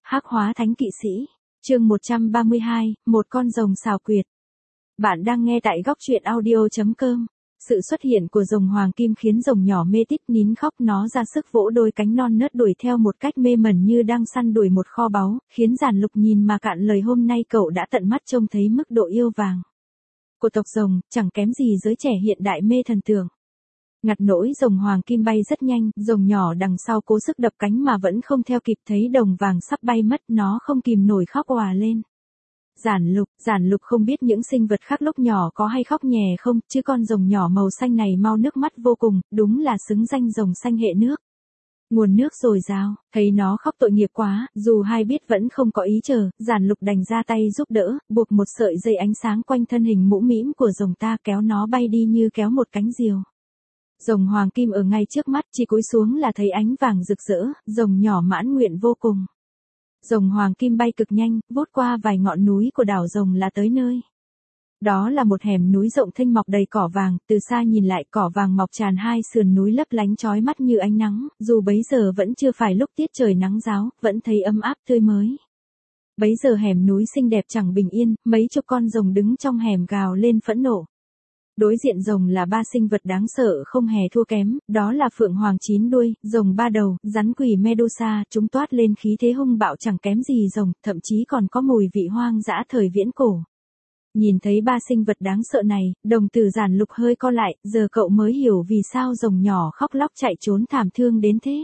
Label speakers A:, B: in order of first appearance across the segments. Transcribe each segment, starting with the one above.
A: Hắc hóa thánh kỵ sĩ, chương 132, một con rồng xào quyệt. Bạn đang nghe tại góc truyện audio.com. Sự xuất hiện của rồng hoàng kim khiến rồng nhỏ mê tít nín khóc, nó ra sức vỗ đôi cánh non nớt đuổi theo một cách mê mẩn như đang săn đuổi một kho báu, khiến Giản Lục nhìn mà cạn lời. Hôm nay cậu đã tận mắt trông thấy mức độ yêu vàng của tộc rồng, chẳng kém gì giới trẻ hiện đại mê thần tượng. Ngặt nỗi rồng hoàng kim bay rất nhanh, rồng nhỏ đằng sau cố sức đập cánh mà vẫn không theo kịp, thấy đồng vàng sắp bay mất, nó không kìm nổi khóc òa lên. Giản Lục không biết những sinh vật khác lúc nhỏ có hay khóc nhè không, chứ con rồng nhỏ màu xanh này mau nước mắt vô cùng, đúng là xứng danh rồng xanh hệ nước. Nguồn nước dồi dào, thấy nó khóc tội nghiệp quá, dù hai biết vẫn không có ý chờ, Giản Lục đành ra tay giúp đỡ, buộc một sợi dây ánh sáng quanh thân hình mũm mĩm của rồng ta, kéo nó bay đi như kéo một cánh diều. Rồng hoàng kim ở ngay trước mắt, chỉ cúi xuống là thấy ánh vàng rực rỡ, rồng nhỏ mãn nguyện vô cùng. Rồng hoàng kim bay cực nhanh, vút qua vài ngọn núi của đảo rồng là tới nơi. Đó là một hẻm núi rộng thênh mọc đầy cỏ vàng, từ xa nhìn lại cỏ vàng mọc tràn hai sườn núi lấp lánh chói mắt như ánh nắng, dù bấy giờ vẫn chưa phải lúc tiết trời nắng ráo, vẫn thấy ấm áp tươi mới. Bấy giờ hẻm núi xinh đẹp chẳng bình yên, mấy chục con rồng đứng trong hẻm gào lên phẫn nộ. Đối diện rồng là ba sinh vật đáng sợ không hề thua kém, đó là phượng hoàng 9 đuôi, rồng 3 đầu, rắn quỷ Medusa, chúng toát lên khí thế hung bạo chẳng kém gì rồng, thậm chí còn có mùi vị hoang dã thời viễn cổ. Nhìn thấy ba sinh vật đáng sợ này, đồng tử Giản Lục hơi co lại, giờ cậu mới hiểu vì sao rồng nhỏ khóc lóc chạy trốn thảm thương đến thế.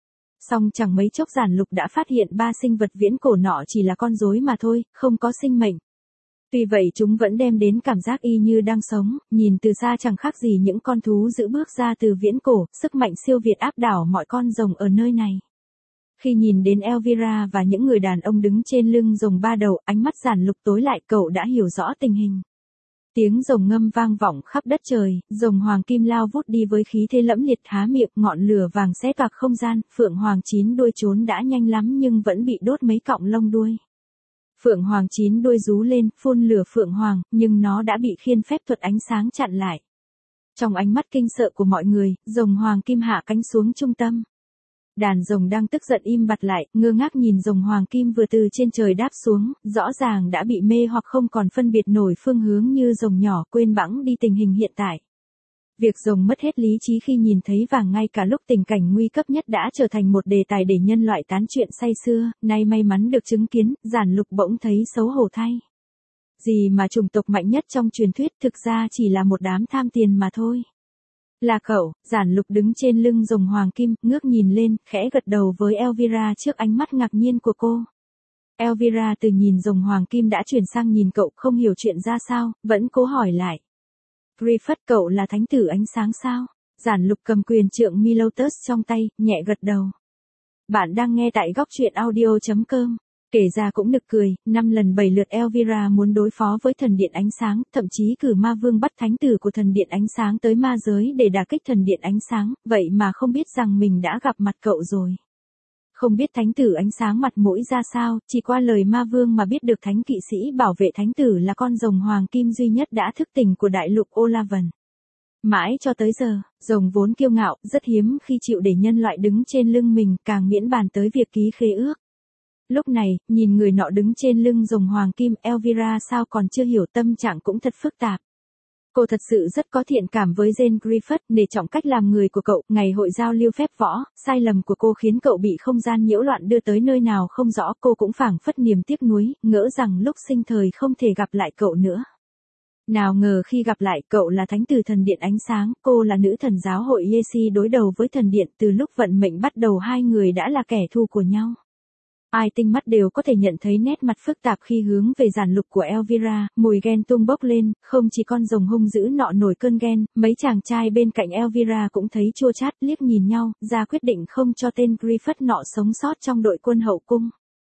A: Song chẳng mấy chốc Giản Lục đã phát hiện ba sinh vật viễn cổ nọ chỉ là con rối mà thôi, không có sinh mệnh. Tuy vậy chúng vẫn đem đến cảm giác y như đang sống, nhìn từ xa chẳng khác gì những con thú dữ bước ra từ viễn cổ, sức mạnh siêu việt áp đảo mọi con rồng ở nơi này. Khi nhìn đến Elvira và những người đàn ông đứng trên lưng rồng 3 đầu, ánh mắt Giản Lục tối lại, cậu đã hiểu rõ tình hình. Tiếng rồng ngâm vang vọng khắp đất trời, rồng hoàng kim lao vút đi với khí thế lẫm liệt, há miệng, ngọn lửa vàng xé toạc không gian, phượng hoàng 9 đuôi trốn đã nhanh lắm nhưng vẫn bị đốt mấy cọng lông đuôi. Phượng hoàng 9 đuôi rú lên, phun lửa phượng hoàng, nhưng nó đã bị khiên phép thuật ánh sáng chặn lại. Trong ánh mắt kinh sợ của mọi người, rồng hoàng kim hạ cánh xuống trung tâm. Đàn rồng đang tức giận im bặt lại, ngơ ngác nhìn rồng hoàng kim vừa từ trên trời đáp xuống, rõ ràng đã bị mê hoặc không còn phân biệt nổi phương hướng như rồng nhỏ, quên bẵng đi tình hình hiện tại. Việc rồng mất hết lý trí khi nhìn thấy vàng ngay cả lúc tình cảnh nguy cấp nhất đã trở thành một đề tài để nhân loại tán chuyện say sưa, nay may mắn được chứng kiến, Giản Lục bỗng thấy xấu hổ thay. Gì mà chủng tộc mạnh nhất trong truyền thuyết thực ra chỉ là một đám tham tiền mà thôi. Là cậu, Giản Lục đứng trên lưng rồng hoàng kim, ngước nhìn lên, khẽ gật đầu với Elvira trước ánh mắt ngạc nhiên của cô. Elvira từ nhìn rồng hoàng kim đã chuyển sang nhìn cậu, không hiểu chuyện ra sao, vẫn cố hỏi lại. Griffith, cậu là thánh tử ánh sáng sao? Giản Lục cầm quyền trượng Milotus trong tay, nhẹ gật đầu. Bạn đang nghe tại góc truyện audio.com. Kể ra cũng nực cười, 5 lần 7 lượt Elvira muốn đối phó với thần điện ánh sáng, thậm chí cử ma vương bắt thánh tử của thần điện ánh sáng tới ma giới để đả kích thần điện ánh sáng, vậy mà không biết rằng mình đã gặp mặt cậu rồi. Không biết thánh tử ánh sáng mặt mũi ra sao, chỉ qua lời ma vương mà biết được thánh kỵ sĩ bảo vệ thánh tử là con rồng hoàng kim duy nhất đã thức tỉnh của đại lục Olavan. Mãi cho tới giờ, rồng vốn kiêu ngạo, rất hiếm khi chịu để nhân loại đứng trên lưng mình, càng miễn bàn tới việc ký khế ước. Lúc này, nhìn người nọ đứng trên lưng rồng hoàng kim, Elvira sao còn chưa hiểu, tâm trạng cũng thật phức tạp. Cô thật sự rất có thiện cảm với Jane Griffith, nể trọng cách làm người của cậu, ngày hội giao lưu phép võ, sai lầm của cô khiến cậu bị không gian nhiễu loạn đưa tới nơi nào không rõ, cô cũng phảng phất niềm tiếc nuối, ngỡ rằng lúc sinh thời không thể gặp lại cậu nữa. Nào ngờ khi gặp lại, cậu là thánh tử thần điện ánh sáng, cô là nữ thần giáo hội Yesi đối đầu với thần điện, từ lúc vận mệnh bắt đầu hai người đã là kẻ thù của nhau. Ai tinh mắt đều có thể nhận thấy nét mặt phức tạp khi hướng về Giản Lục của Elvira, mùi ghen tung bốc lên, không chỉ con rồng hung dữ nọ nổi cơn ghen, mấy chàng trai bên cạnh Elvira cũng thấy chua chát, liếc nhìn nhau, ra quyết định không cho tên Griffith nọ sống sót trong đội quân hậu cung.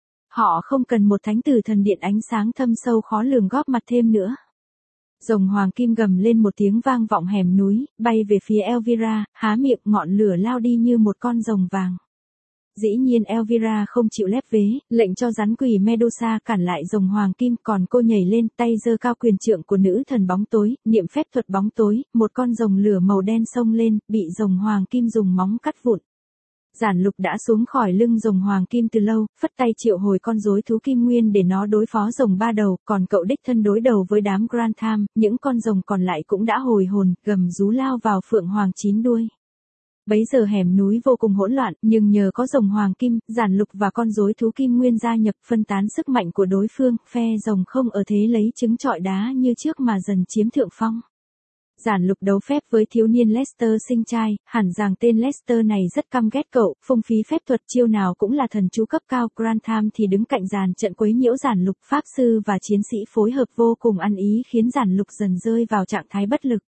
A: Họ không cần một thánh tử thần điện ánh sáng thâm sâu khó lường góp mặt thêm nữa. Rồng hoàng kim gầm lên một tiếng vang vọng hẻm núi, bay về phía Elvira, há miệng, ngọn lửa lao đi như một con rồng vàng. Dĩ nhiên Elvira không chịu lép vế, lệnh cho rắn quỷ Medusa cản lại rồng hoàng kim, còn cô nhảy lên, tay giơ cao quyền trượng của nữ thần bóng tối, niệm phép thuật bóng tối, một con rồng lửa màu đen xông lên, bị rồng hoàng kim dùng móng cắt vụn. Giản Lục đã xuống khỏi lưng rồng hoàng kim từ lâu, phất tay triệu hồi con rối thú kim nguyên để nó đối phó rồng ba đầu, còn cậu đích thân đối đầu với đám Grantham, những con rồng còn lại cũng đã hồi hồn, gầm rú lao vào phượng hoàng 9 đuôi. Bấy giờ hẻm núi vô cùng hỗn loạn, nhưng nhờ có rồng hoàng kim, Giản Lục và con rối thú kim nguyên gia nhập phân tán sức mạnh của đối phương, phe rồng không ở thế lấy trứng trọi đá như trước mà dần chiếm thượng phong. Giản Lục đấu phép với thiếu niên Lester sinh trai, hẳn rằng tên Lester này rất căm ghét cậu, phung phí phép thuật chiêu nào cũng là thần chú cấp cao. Grantham thì đứng cạnh giàn trận quấy nhiễu Giản Lục, pháp sư và chiến sĩ phối hợp vô cùng ăn ý khiến Giản Lục dần rơi vào trạng thái bất lực.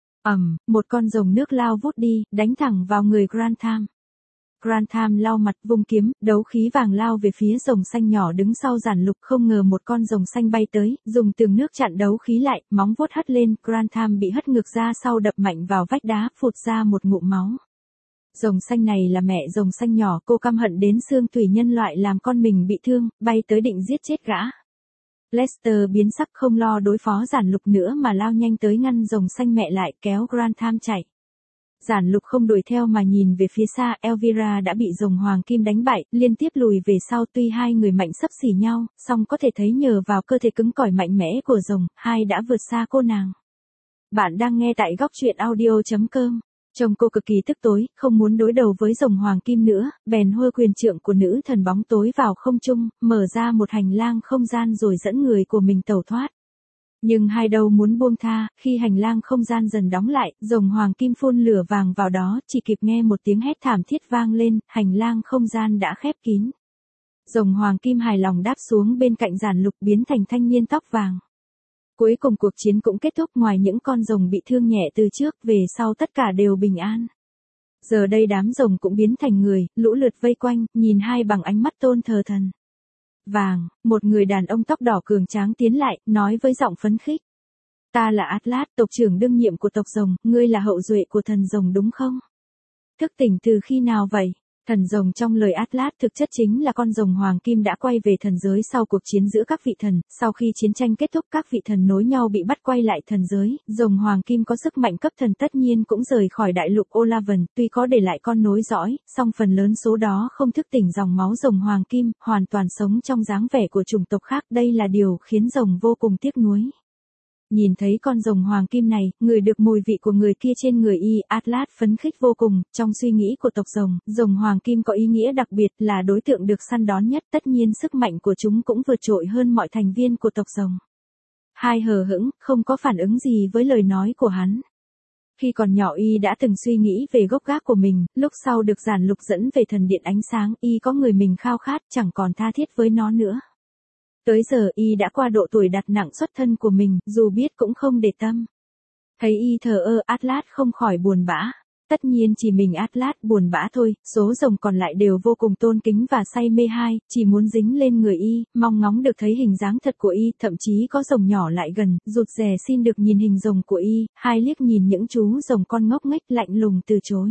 A: Một con rồng nước lao vút đi, đánh thẳng vào người Grantham. Grantham lau mặt vung kiếm, đấu khí vàng lao về phía rồng xanh nhỏ đứng sau Giản Lục, không ngờ một con rồng xanh bay tới, dùng tường nước chặn đấu khí lại, móng vuốt hất lên, Grantham bị hất ngược ra sau đập mạnh vào vách đá, phụt ra một ngụm máu. Rồng xanh này là mẹ rồng xanh nhỏ, cô căm hận đến xương tủy nhân loại làm con mình bị thương, bay tới định giết chết gã. Lester biến sắc không lo đối phó Giản Lục nữa mà lao nhanh tới ngăn rồng xanh mẹ lại, kéo Grantham chạy. Giản Lục không đuổi theo mà nhìn về phía xa, Elvira đã bị rồng hoàng kim đánh bại, liên tiếp lùi về sau. Tuy hai người mạnh xấp xỉ nhau, song có thể thấy nhờ vào cơ thể cứng cỏi mạnh mẽ của rồng, hai đã vượt xa cô nàng. Bạn đang nghe tại góc truyện audio.com. Trông cô cực kỳ tức tối, không muốn đối đầu với rồng hoàng kim nữa, bèn hô quyền trượng của nữ thần bóng tối vào không trung, mở ra một hành lang không gian rồi dẫn người của mình tẩu thoát. Nhưng hai đâu muốn buông tha, khi hành lang không gian dần đóng lại, rồng hoàng kim phun lửa vàng vào đó, chỉ kịp nghe một tiếng hét thảm thiết vang lên, hành lang không gian đã khép kín. Rồng hoàng kim hài lòng đáp xuống bên cạnh Giản Lục biến thành thanh niên tóc vàng. Cuối cùng cuộc chiến cũng kết thúc, ngoài những con rồng bị thương nhẹ từ trước, về sau tất cả đều bình an. Giờ đây đám rồng cũng biến thành người, lũ lượt vây quanh, nhìn hai bằng ánh mắt tôn thờ thần. Vàng, một người đàn ông tóc đỏ cường tráng tiến lại, nói với giọng phấn khích. Ta là Atlas, tộc trưởng đương nhiệm của tộc rồng, ngươi là hậu duệ của thần rồng đúng không? Thức tỉnh từ khi nào vậy? Thần rồng trong lời Atlas thực chất chính là con rồng hoàng kim đã quay về thần giới sau cuộc chiến giữa các vị thần. Sau khi chiến tranh kết thúc, các vị thần nối nhau bị bắt quay lại thần giới, rồng hoàng kim có sức mạnh cấp thần tất nhiên cũng rời khỏi đại lục Olavan, tuy có để lại con nối dõi, song phần lớn số đó không thức tỉnh dòng máu rồng hoàng kim, hoàn toàn sống trong dáng vẻ của chủng tộc khác. Đây là điều khiến rồng vô cùng tiếc nuối. Nhìn thấy con rồng hoàng kim này, ngửi được mùi vị của người kia trên người y, Atlas phấn khích vô cùng. Trong suy nghĩ của tộc rồng, rồng hoàng kim có ý nghĩa đặc biệt, là đối tượng được săn đón nhất, tất nhiên sức mạnh của chúng cũng vượt trội hơn mọi thành viên của tộc rồng. Hai hờ hững, không có phản ứng gì với lời nói của hắn. Khi còn nhỏ y đã từng suy nghĩ về gốc gác của mình, lúc sau được Giản Lục dẫn về thần điện ánh sáng, y có người mình khao khát, chẳng còn tha thiết với nó nữa. Tới giờ y đã qua độ tuổi đặt nặng xuất thân của mình, dù biết cũng không để tâm. Thấy y thờ ơ, Atlas không khỏi buồn bã. Tất nhiên chỉ mình Atlas buồn bã thôi, số rồng còn lại đều vô cùng tôn kính và say mê hai, chỉ muốn dính lên người y, mong ngóng được thấy hình dáng thật của y, thậm chí có rồng nhỏ lại gần, rụt rè xin được nhìn hình rồng của y, hai liếc nhìn những chú rồng con ngốc nghếch lạnh lùng từ chối.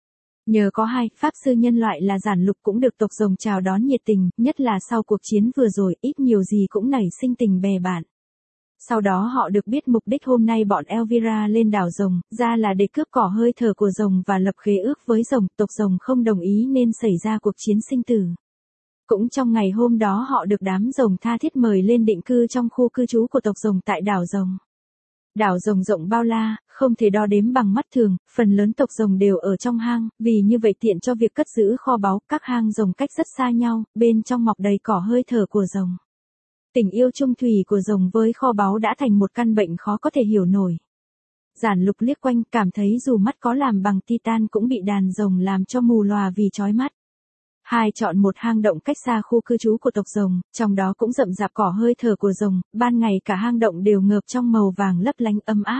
A: Nhờ có hai, pháp sư nhân loại là Giản Lục cũng được tộc rồng chào đón nhiệt tình, nhất là sau cuộc chiến vừa rồi, ít nhiều gì cũng nảy sinh tình bè bạn. Sau đó họ được biết mục đích hôm nay bọn Elvira lên đảo rồng, ra là để cướp cỏ hơi thở của rồng và lập khế ước với rồng, tộc rồng không đồng ý nên xảy ra cuộc chiến sinh tử. Cũng trong ngày hôm đó họ được đám rồng tha thiết mời lên định cư trong khu cư trú của tộc rồng tại đảo rồng. Đảo rồng rộng bao la, không thể đo đếm bằng mắt thường, phần lớn tộc rồng đều ở trong hang, vì như vậy tiện cho việc cất giữ kho báu, các hang rồng cách rất xa nhau, bên trong mọc đầy cỏ hơi thở của rồng. Tình yêu chung thủy của rồng với kho báu đã thành một căn bệnh khó có thể hiểu nổi. Giản Lục liếc quanh, cảm thấy dù mắt có làm bằng titan cũng bị đàn rồng làm cho mù lòa vì chói mắt. Hai chọn một hang động cách xa khu cư trú của tộc rồng, trong đó cũng rậm rạp cỏ hơi thở của rồng, ban ngày cả hang động đều ngợp trong màu vàng lấp lánh ấm áp.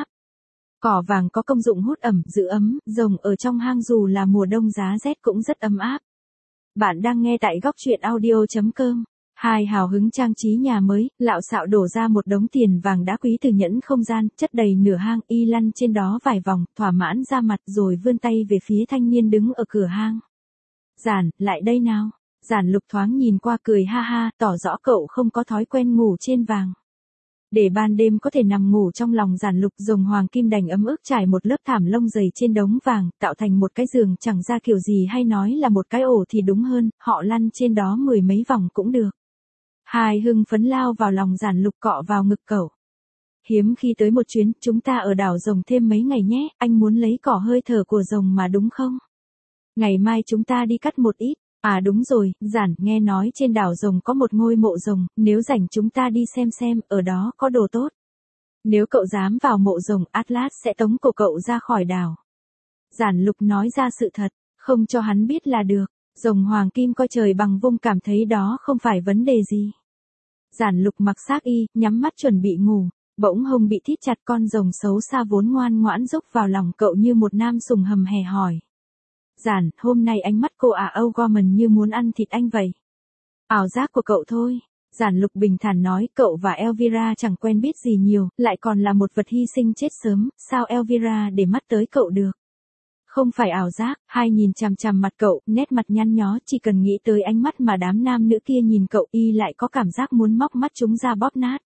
A: Cỏ vàng có công dụng hút ẩm, giữ ấm, rồng ở trong hang dù là mùa đông giá rét cũng rất ấm áp. Bạn đang nghe tại góc truyện audio.com. Hai hào hứng trang trí nhà mới, lạo xạo đổ ra một đống tiền vàng đá quý từ nhẫn không gian, chất đầy nửa hang, y lăn trên đó vài vòng, thỏa mãn ra mặt rồi vươn tay về phía thanh niên đứng ở cửa hang. Giản, lại đây nào. Giản Lục thoáng nhìn qua cười ha ha, tỏ rõ cậu không có thói quen ngủ trên vàng. Để ban đêm có thể nằm ngủ trong lòng Giản Lục, rồng hoàng kim đành ấm ức trải một lớp thảm lông dày trên đống vàng, tạo thành một cái giường chẳng ra kiểu gì, hay nói là một cái ổ thì đúng hơn, họ lăn trên đó mười mấy vòng cũng được. Hai hưng phấn lao vào lòng Giản Lục, cọ vào ngực cậu. Hiếm khi tới một chuyến, chúng ta ở đảo rồng thêm mấy ngày nhé, anh muốn lấy cỏ hơi thở của rồng mà đúng không? Ngày mai chúng ta đi cắt một ít. À đúng rồi, Giản, nghe nói trên đảo rồng có một ngôi mộ rồng, nếu rảnh chúng ta đi xem, ở đó có đồ tốt. Nếu cậu dám vào mộ rồng, Atlas sẽ tống cổ cậu ra khỏi đảo. Giản Lục nói ra sự thật, không cho hắn biết là được. Rồng hoàng kim coi trời bằng vung, cảm thấy đó không phải vấn đề gì. Giản Lục mặc xiêm y, nhắm mắt chuẩn bị ngủ, bỗng hông bị thít chặt, con rồng xấu xa vốn ngoan ngoãn rúc vào lòng cậu như một nam sùng hầm hè hỏi. Giản, hôm nay ánh mắt cô O'Gorman như muốn ăn thịt anh vậy. Ảo giác của cậu thôi. Giản Lục bình thản nói, cậu và Elvira chẳng quen biết gì nhiều, lại còn là một vật hy sinh chết sớm, sao Elvira để mắt tới cậu được? Không phải ảo giác. Hai nhìn chằm chằm mặt cậu, nét mặt nhăn nhó, chỉ cần nghĩ tới ánh mắt mà đám nam nữ kia nhìn cậu, y lại có cảm giác muốn móc mắt chúng ra bóp nát.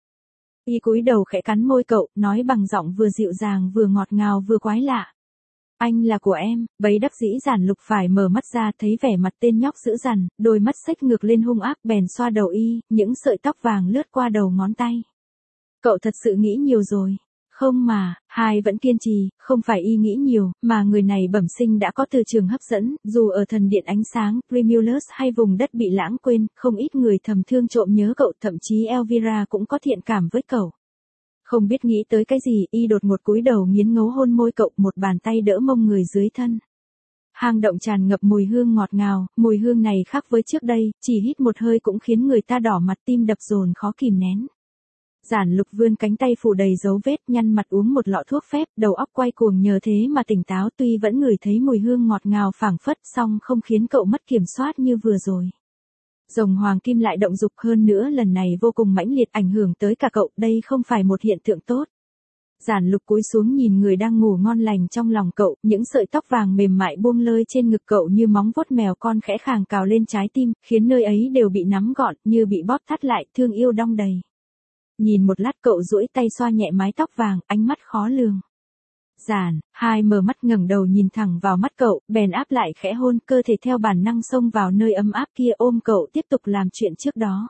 A: Y cúi đầu khẽ cắn môi cậu, nói bằng giọng vừa dịu dàng vừa ngọt ngào vừa quái lạ. Anh là của em. Bấy đắc dĩ Giản Lục phải mở mắt ra, thấy vẻ mặt tên nhóc dữ dằn, đôi mắt xếch ngược lên hung ác, bèn xoa đầu y, những sợi tóc vàng lướt qua đầu ngón tay. Cậu thật sự nghĩ nhiều rồi. Không mà, Hai vẫn kiên trì, không phải y nghĩ nhiều, mà người này bẩm sinh đã có từ trường hấp dẫn, dù ở thần điện ánh sáng, Primulus hay vùng đất bị lãng quên, không ít người thầm thương trộm nhớ cậu, thậm chí Elvira cũng có thiện cảm với cậu. Không biết nghĩ tới cái gì, y đột ngột cúi đầu nghiến ngấu hôn môi cậu, một bàn tay đỡ mông người dưới thân. Hang động tràn ngập mùi hương ngọt ngào, mùi hương này khác với trước đây, chỉ hít một hơi cũng khiến người ta đỏ mặt, tim đập dồn khó kìm nén. Giản Lục vươn cánh tay phủ đầy dấu vết, nhăn mặt uống một lọ thuốc phép, đầu óc quay cuồng nhờ thế mà tỉnh táo, tuy vẫn ngửi thấy mùi hương ngọt ngào phảng phất, song không khiến cậu mất kiểm soát như vừa rồi. Rồng hoàng kim lại động dục hơn nữa, lần này vô cùng mãnh liệt, ảnh hưởng tới cả cậu, đây không phải một hiện tượng tốt. Giản Lục cúi xuống nhìn người đang ngủ ngon lành trong lòng cậu, những sợi tóc vàng mềm mại buông lơi trên ngực cậu như móng vuốt mèo con khẽ khàng cào lên trái tim, khiến nơi ấy đều bị nắm gọn, như bị bóp thắt lại, thương yêu đong đầy. Nhìn một lát cậu duỗi tay xoa nhẹ mái tóc vàng, ánh mắt khó lường. Giản, Hai mở mắt ngẩng đầu nhìn thẳng vào mắt cậu, bèn áp lại khẽ hôn, cơ thể theo bản năng xông vào nơi ấm áp kia, ôm cậu tiếp tục làm chuyện trước đó.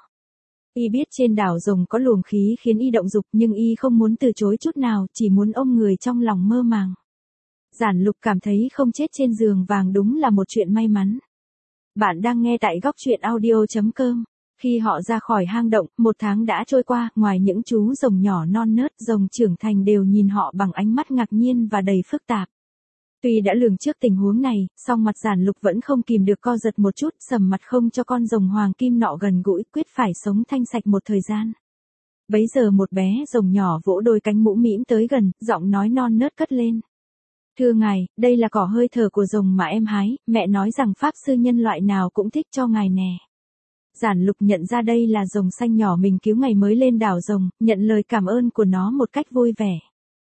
A: Y biết trên đảo rồng có luồng khí khiến y động dục, nhưng y không muốn từ chối chút nào, chỉ muốn ôm người trong lòng mơ màng. Giản Lục cảm thấy không chết trên giường vàng đúng là một chuyện may mắn. Bạn đang nghe tại góc truyện audio.com. Khi họ ra khỏi hang động, một tháng đã trôi qua, ngoài những chú rồng nhỏ non nớt, rồng trưởng thành đều nhìn họ bằng ánh mắt ngạc nhiên và đầy phức tạp. Tuy đã lường trước tình huống này, song mặt Giản Lục vẫn không kìm được co giật một chút, sầm mặt không cho con rồng hoàng kim nọ gần gũi, quyết phải sống thanh sạch một thời gian. Bấy giờ một bé rồng nhỏ vỗ đôi cánh mũm mĩm tới gần, giọng nói non nớt cất lên. Thưa ngài, đây là cỏ hơi thở của rồng mà em hái, mẹ nói rằng pháp sư nhân loại nào cũng thích cho ngài nè. Giản Lục nhận ra đây là rồng xanh nhỏ mình cứu ngày mới lên đảo rồng, nhận lời cảm ơn của nó một cách vui vẻ.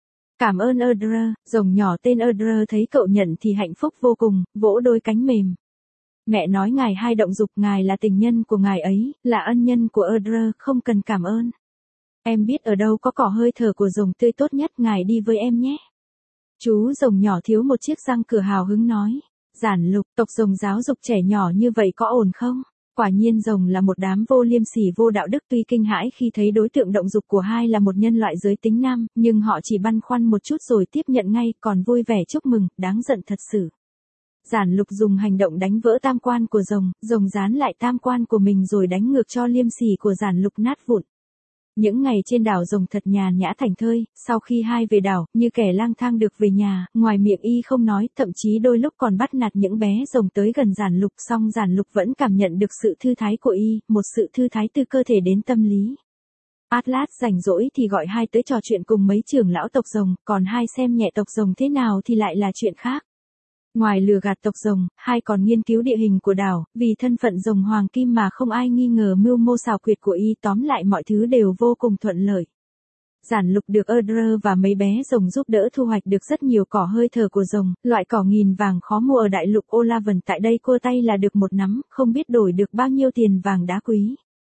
A: Cảm ơn Erdre. Rồng nhỏ tên Erdre thấy cậu nhận thì hạnh phúc vô cùng, vỗ đôi cánh mềm. Mẹ nói ngài hay động dục, ngài là tình nhân của ngài ấy, là ân nhân của Erdre, không cần cảm ơn. Em biết ở đâu có cỏ hơi thở của rồng tươi tốt nhất, ngài đi với em nhé. Chú rồng nhỏ thiếu một chiếc răng cửa hào hứng nói. Giản Lục, tộc rồng giáo dục trẻ nhỏ như vậy có ổn không? Quả nhiên rồng là một đám vô liêm sỉ vô đạo đức, tuy kinh hãi khi thấy đối tượng động dục của Hai là một nhân loại giới tính nam, nhưng họ chỉ băn khoăn một chút rồi tiếp nhận ngay, còn vui vẻ chúc mừng, đáng giận thật sự. Giản Lục dùng hành động đánh vỡ tam quan của rồng, rồng dán lại tam quan của mình rồi đánh ngược cho liêm sỉ của Giản Lục nát vụn. Những ngày trên đảo rồng thật nhàn nhã thảnh thơi, sau khi Hai về đảo, như kẻ lang thang được về nhà, ngoài miệng y không nói, thậm chí đôi lúc còn bắt nạt những bé rồng tới gần Giản Lục, song Giản Lục vẫn cảm nhận được sự thư thái của y, một sự thư thái từ cơ thể đến tâm lý. Atlas rảnh rỗi thì gọi Hai tới trò chuyện cùng mấy trưởng lão tộc rồng, còn Hai xem nhẹ tộc rồng thế nào thì lại là chuyện khác. Ngoài lừa gạt tộc rồng, Hai còn nghiên cứu địa hình của đảo, vì thân phận rồng hoàng kim mà không ai nghi ngờ mưu mô xảo quyệt của y, tóm lại mọi thứ đều vô cùng thuận lợi. Giản Lục được Erdre và mấy bé rồng giúp đỡ thu hoạch được rất nhiều cỏ hơi thở của rồng, loại cỏ nghìn vàng khó mua ở đại lục Olavan, tại đây cua tay là được một nắm, không biết đổi được bao nhiêu tiền vàng đá quý.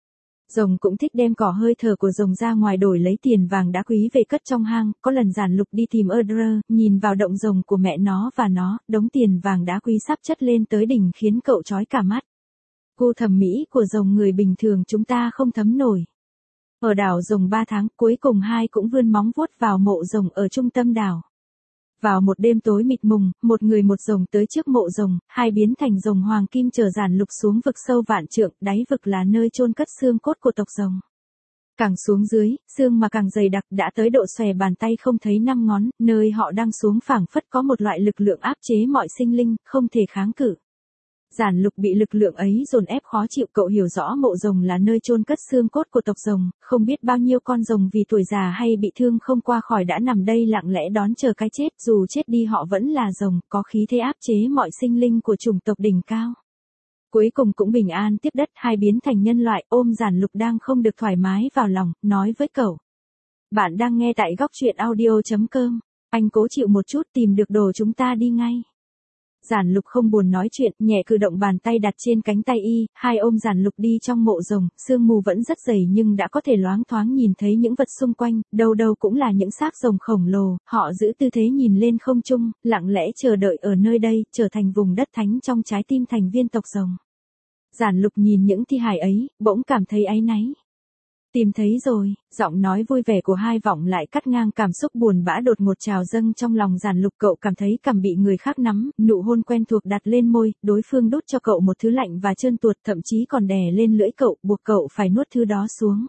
A: Rồng cũng thích đem cỏ hơi thở của rồng ra ngoài đổi lấy tiền vàng đá quý về cất trong hang, có lần Giản Lục đi tìm Erdre, nhìn vào động rồng của mẹ nó và nó, đống tiền vàng đá quý sắp chất lên tới đỉnh khiến cậu chói cả mắt. Gu thẩm mỹ của rồng người bình thường chúng ta không thấm nổi. Ở đảo rồng 3 tháng, cuối cùng hai cũng vươn móng vuốt vào mộ rồng ở trung tâm đảo. Vào một đêm tối mịt mùng, một người một rồng tới trước mộ rồng, hai biến thành rồng hoàng kim chờ Giản Lục xuống vực sâu vạn trượng, đáy vực là nơi chôn cất xương cốt của tộc rồng. Càng xuống dưới, xương mà càng dày đặc đã tới độ xòe bàn tay không thấy 5 ngón, nơi họ đang xuống phảng phất có một loại lực lượng áp chế mọi sinh linh, không thể kháng cự. Giản Lục bị lực lượng ấy dồn ép khó chịu, cậu hiểu rõ mộ rồng là nơi chôn cất xương cốt của tộc rồng, không biết bao nhiêu con rồng vì tuổi già hay bị thương không qua khỏi đã nằm đây lặng lẽ đón chờ cái chết, dù chết đi họ vẫn là rồng, có khí thế áp chế mọi sinh linh của chủng tộc đỉnh cao. Cuối cùng cũng bình an tiếp đất, hai biến thành nhân loại, ôm Giản Lục đang không được thoải mái vào lòng, nói với cậu. Bạn đang nghe tại góc truyện audio.com, anh cố chịu một chút tìm được đồ chúng ta đi ngay. Giản Lục không buồn nói chuyện, nhẹ cử động bàn tay đặt trên cánh tay y, hai ôm Giản Lục đi trong mộ rồng, sương mù vẫn rất dày nhưng đã có thể loáng thoáng nhìn thấy những vật xung quanh, đâu đâu cũng là những xác rồng khổng lồ, họ giữ tư thế nhìn lên không trung, lặng lẽ chờ đợi ở nơi đây, trở thành vùng đất thánh trong trái tim thành viên tộc rồng. Giản Lục nhìn những thi hài ấy, bỗng cảm thấy áy náy. Tìm thấy rồi, giọng nói vui vẻ của hai vọng lại cắt ngang cảm xúc buồn bã đột ngột trào dâng trong lòng Giản Lục, cậu cảm thấy cằm bị người khác nắm, nụ hôn quen thuộc đặt lên môi, đối phương đút cho cậu một thứ lạnh và trơn tuột, thậm chí còn đè lên lưỡi cậu, buộc cậu phải nuốt thứ đó xuống.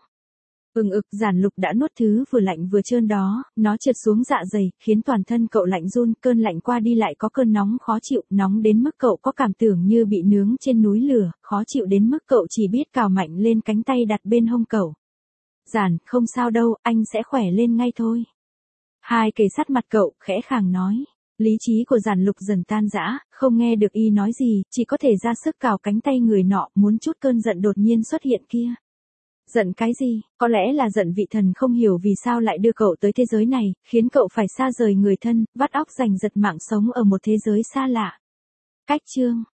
A: Giản Lục đã nuốt thứ vừa lạnh vừa trơn đó, nó trượt xuống dạ dày, khiến toàn thân cậu lạnh run, cơn lạnh qua đi lại có cơn nóng khó chịu, nóng đến mức cậu có cảm tưởng như bị nướng trên núi lửa, khó chịu đến mức cậu chỉ biết cào mạnh lên cánh tay đặt bên hông cậu. Giản, không sao đâu, anh sẽ khỏe lên ngay thôi. Hai kề sát mặt cậu, khẽ khàng nói. Lý trí của Giản Lục dần tan rã, không nghe được y nói gì, chỉ có thể ra sức cào cánh tay người nọ, muốn chút cơn giận đột nhiên xuất hiện kia. Giận cái gì? Có lẽ là giận vị thần không hiểu vì sao lại đưa cậu tới thế giới này, khiến cậu phải xa rời người thân, vắt óc giành giật mạng sống ở một thế giới xa lạ. Cách chương